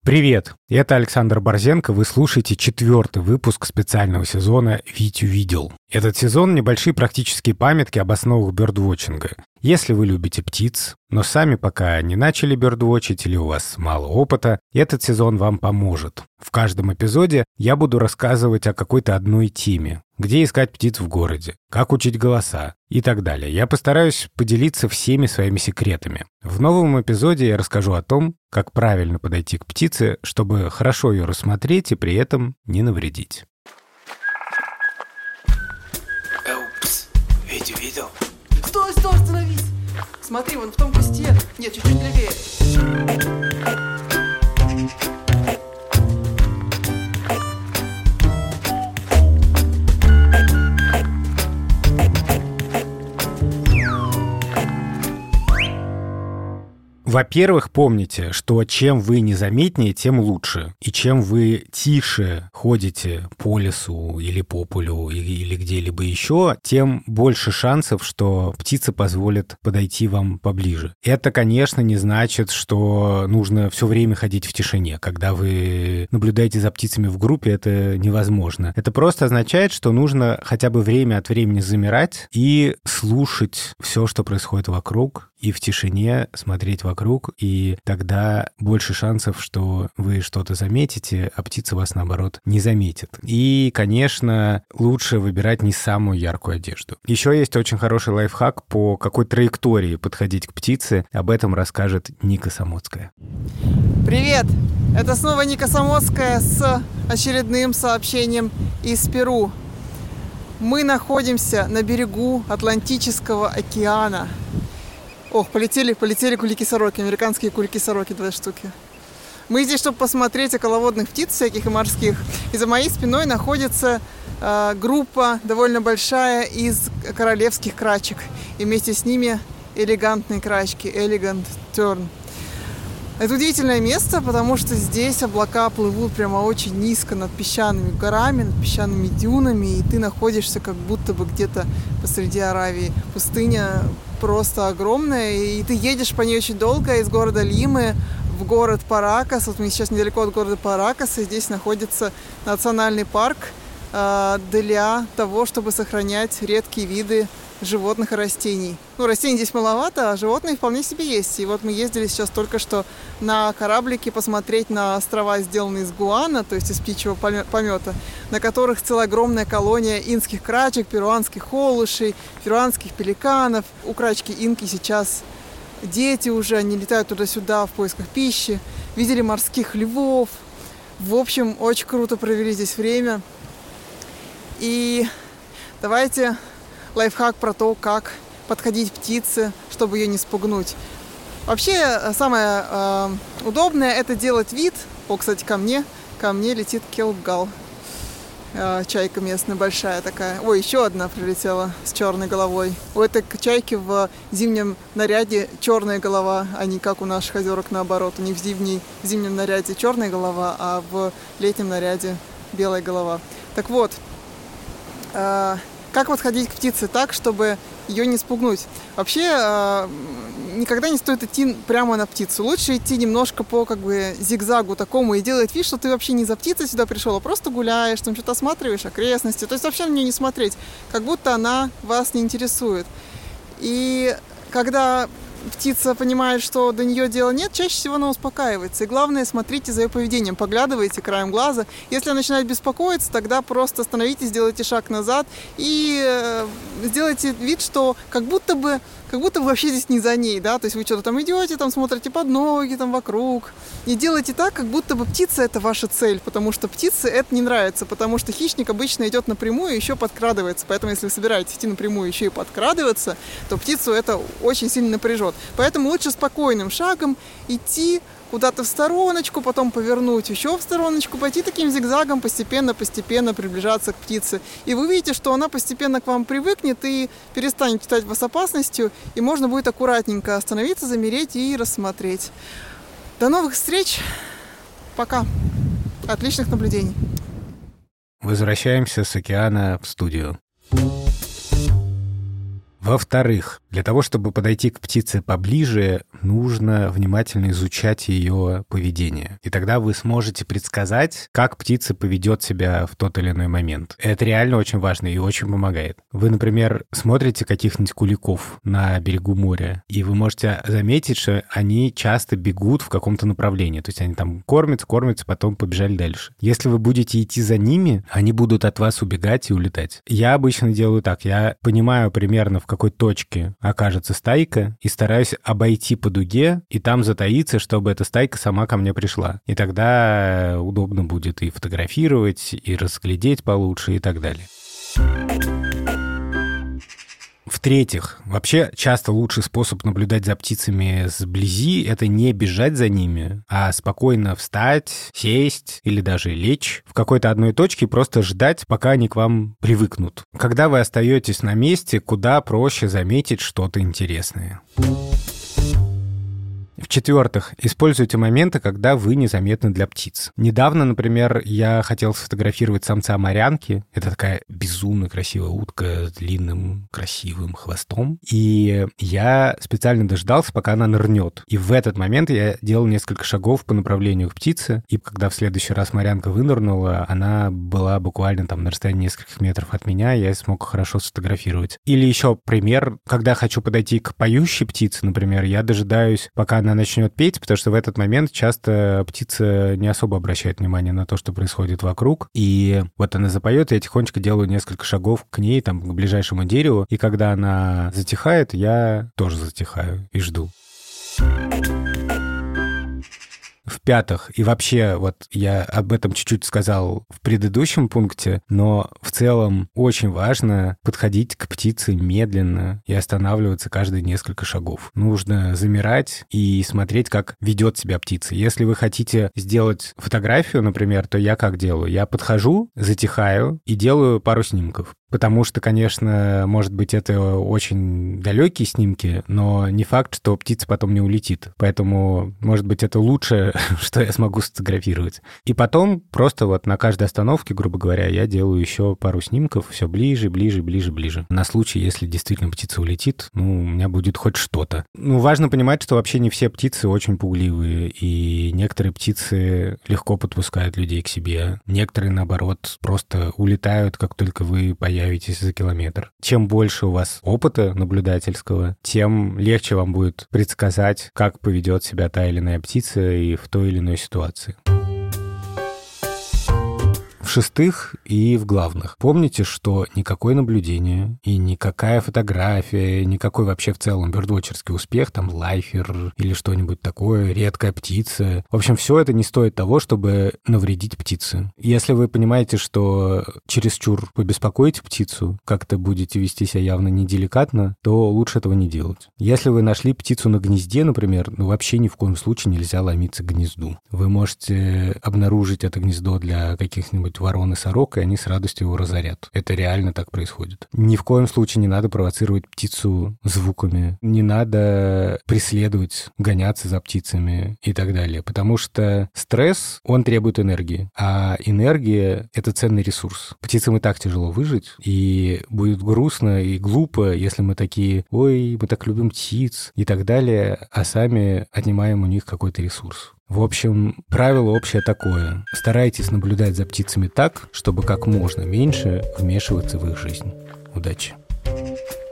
Привет, это Александр Борзенко, вы слушаете 4-й выпуск специального сезона «Витю видел». Этот сезон — небольшие практические памятки об основах бёрдвотчинга. Если вы любите птиц, но сами пока не начали бёрдвотчить или у вас мало опыта, этот сезон вам поможет. В каждом эпизоде я буду рассказывать о какой-то одной теме. Где искать птиц в городе, как учить голоса и так далее. Я постараюсь поделиться всеми своими секретами. В новом эпизоде я расскажу о том, как правильно подойти к птице, чтобы хорошо ее рассмотреть и при этом не навредить. Упс, Витю видел? Стой, остановись! Смотри, вон в том кусте. Нет, чуть-чуть левее. Во-первых, помните, что чем вы незаметнее, тем лучше. И чем вы тише ходите по лесу или по полю или где-либо еще, тем больше шансов, что птица позволит подойти вам поближе. Это, конечно, не значит, что нужно все время ходить в тишине. Когда вы наблюдаете за птицами в группе, это невозможно. Это просто означает, что нужно хотя бы время от времени замирать и слушать все, что происходит вокруг, и в тишине смотреть вокруг, и тогда больше шансов, что вы что-то заметите, а птица вас, наоборот, не заметит. И, конечно, лучше выбирать не самую яркую одежду. Еще есть очень хороший лайфхак, по какой траектории подходить к птице. Об этом расскажет Ника Самоцкая. Привет! Это снова Ника Самоцкая с очередным сообщением из Перу. Мы находимся на берегу Атлантического океана. Ох, полетели кулики-сороки, американские кулики-сороки, 2 штуки. Мы здесь, чтобы посмотреть околоводных птиц всяких и морских. И за моей спиной находится группа довольно большая из королевских крачек. И вместе с ними элегантные крачки, Elegant Tern. Это удивительное место, потому что здесь облака плывут прямо очень низко над песчаными горами, над песчаными дюнами, и ты находишься как будто бы где-то посреди Аравии. Пустыня просто огромная, и ты едешь по ней очень долго из города Лимы в город Паракас. Вот мы сейчас недалеко от города Паракаса, и здесь находится национальный парк для того, чтобы сохранять редкие виды животных и растений. Ну, растений здесь маловато, а животные вполне себе есть. И вот мы ездили сейчас только что на кораблике посмотреть на острова, сделанные из гуана, то есть из птичьего помета, на которых целая огромная колония инских крачек, перуанских холушей, перуанских пеликанов. У крачки инки сейчас дети уже, они летают туда-сюда в поисках пищи. Видели морских львов. В общем, очень круто провели здесь время. И давайте лайфхак про то, как подходить к птице, чтобы ее не спугнуть. Вообще, самое удобное — это делать вид. О, кстати, ко мне летит келпгал. Чайка местная большая такая. Ой, еще одна прилетела с черной головой. У этой чайки в зимнем наряде черная голова, а не как у наших озерок наоборот. У них в зимнем наряде черная голова, а в летнем наряде белая голова. Так вот, как подходить к птице так, чтобы ее не спугнуть? Вообще, никогда не стоит идти прямо на птицу. Лучше идти немножко по зигзагу такому и делать вид, что ты вообще не за птицей сюда пришел, а просто гуляешь, там что-то осматриваешь окрестности. То есть вообще на нее не смотреть, как будто она вас не интересует. И когда птица понимает, что до нее дела нет, чаще всего она успокаивается. И главное, смотрите за ее поведением, поглядывайте краем глаза. Если она начинает беспокоиться, тогда просто остановитесь, сделайте шаг назад и сделайте вид, что как будто бы вообще здесь не за ней, да, то есть вы что-то там идете, там смотрите под ноги, там вокруг. Не делайте так, как будто бы птица — это ваша цель, потому что птице это не нравится, потому что хищник обычно идет напрямую и еще подкрадывается. Поэтому, если вы собираетесь идти напрямую еще и подкрадываться, то птицу это очень сильно напряжет. Поэтому лучше спокойным шагом идти куда-то в стороночку, потом повернуть еще в стороночку, пойти таким зигзагом, постепенно приближаться к птице. И вы увидите, что она постепенно к вам привыкнет и перестанет считать вас опасностью, и можно будет аккуратненько остановиться, замереть и рассмотреть. До новых встреч! Пока! Отличных наблюдений! Возвращаемся с океана в студию. Во-вторых, для того, чтобы подойти к птице поближе, нужно внимательно изучать ее поведение. И тогда вы сможете предсказать, как птица поведет себя в тот или иной момент. Это реально очень важно и очень помогает. Вы, например, смотрите каких-нибудь куликов на берегу моря, и вы можете заметить, что они часто бегут в каком-то направлении. То есть они там кормятся, потом побежали дальше. Если вы будете идти за ними, они будут от вас убегать и улетать. Я обычно делаю так. Я понимаю примерно, в какой точке окажется стайка, и стараюсь обойти по дуге и там затаиться, чтобы эта стайка сама ко мне пришла. И тогда удобно будет и фотографировать, и разглядеть получше, и так далее. В-третьих, вообще часто лучший способ наблюдать за птицами сблизи — это не бежать за ними, а спокойно встать, сесть или даже лечь в какой-то одной точке и просто ждать, пока они к вам привыкнут. Когда вы остаетесь на месте, куда проще заметить что-то интересное. В-четвертых, используйте моменты, когда вы незаметны для птиц. Недавно, например, я хотел сфотографировать самца морянки. Это такая безумно красивая утка с длинным красивым хвостом. И я специально дождался, пока она нырнет. И в этот момент я делал несколько шагов по направлению к птице. И когда в следующий раз морянка вынырнула, она была буквально там на расстоянии нескольких метров от меня, я смог хорошо сфотографировать. Или еще пример, когда хочу подойти к поющей птице, например, я дожидаюсь, пока она начнет петь, потому что в этот момент часто птица не особо обращает внимание на то, что происходит вокруг. И вот она запоет, и я тихонечко делаю несколько шагов к ней, там, к ближайшему дереву. И когда она затихает, я тоже затихаю и жду. В-пятых, и вообще, вот я об этом чуть-чуть сказал в предыдущем пункте, но в целом очень важно подходить к птице медленно и останавливаться каждые несколько шагов. Нужно замирать и смотреть, как ведет себя птица. Если вы хотите сделать фотографию, например, то я как делаю? Я подхожу, затихаю и делаю пару снимков. Потому что, конечно, может быть, это очень далекие снимки, но не факт, что птица потом не улетит. Поэтому, может быть, это лучшее, что я смогу сфотографировать. И потом просто вот на каждой остановке, грубо говоря, я делаю еще пару снимков, все ближе. На случай, если действительно птица улетит, у меня будет хоть что-то. Важно понимать, что вообще не все птицы очень пугливые, и некоторые птицы легко подпускают людей к себе. Некоторые, наоборот, просто улетают, как только вы появитесь за километр. Чем больше у вас опыта наблюдательского, тем легче вам будет предсказать, как поведет себя та или иная птица и в той или иной ситуации. В-шестых и в главных. Помните, что никакое наблюдение и никакая фотография, никакой вообще в целом бёрдвотчерский успех, там лайфер или что-нибудь такое, редкая птица. В общем, все это не стоит того, чтобы навредить птице. Если вы понимаете, что чересчур побеспокоите птицу, как-то будете вести себя явно неделикатно, то лучше этого не делать. Если вы нашли птицу на гнезде, например, вообще ни в коем случае нельзя ломиться к гнезду. Вы можете обнаружить это гнездо для каких-нибудь ворон и сорок, и они с радостью его разорят. Это реально так происходит. Ни в коем случае не надо провоцировать птицу звуками, не надо преследовать, гоняться за птицами и так далее, потому что стресс, он требует энергии, а энергия — это ценный ресурс. Птицам и так тяжело выжить, и будет грустно и глупо, если мы такие: ой, мы так любим птиц и так далее, а сами отнимаем у них какой-то ресурс. В общем, правило общее такое. Старайтесь наблюдать за птицами так, чтобы как можно меньше вмешиваться в их жизнь. Удачи!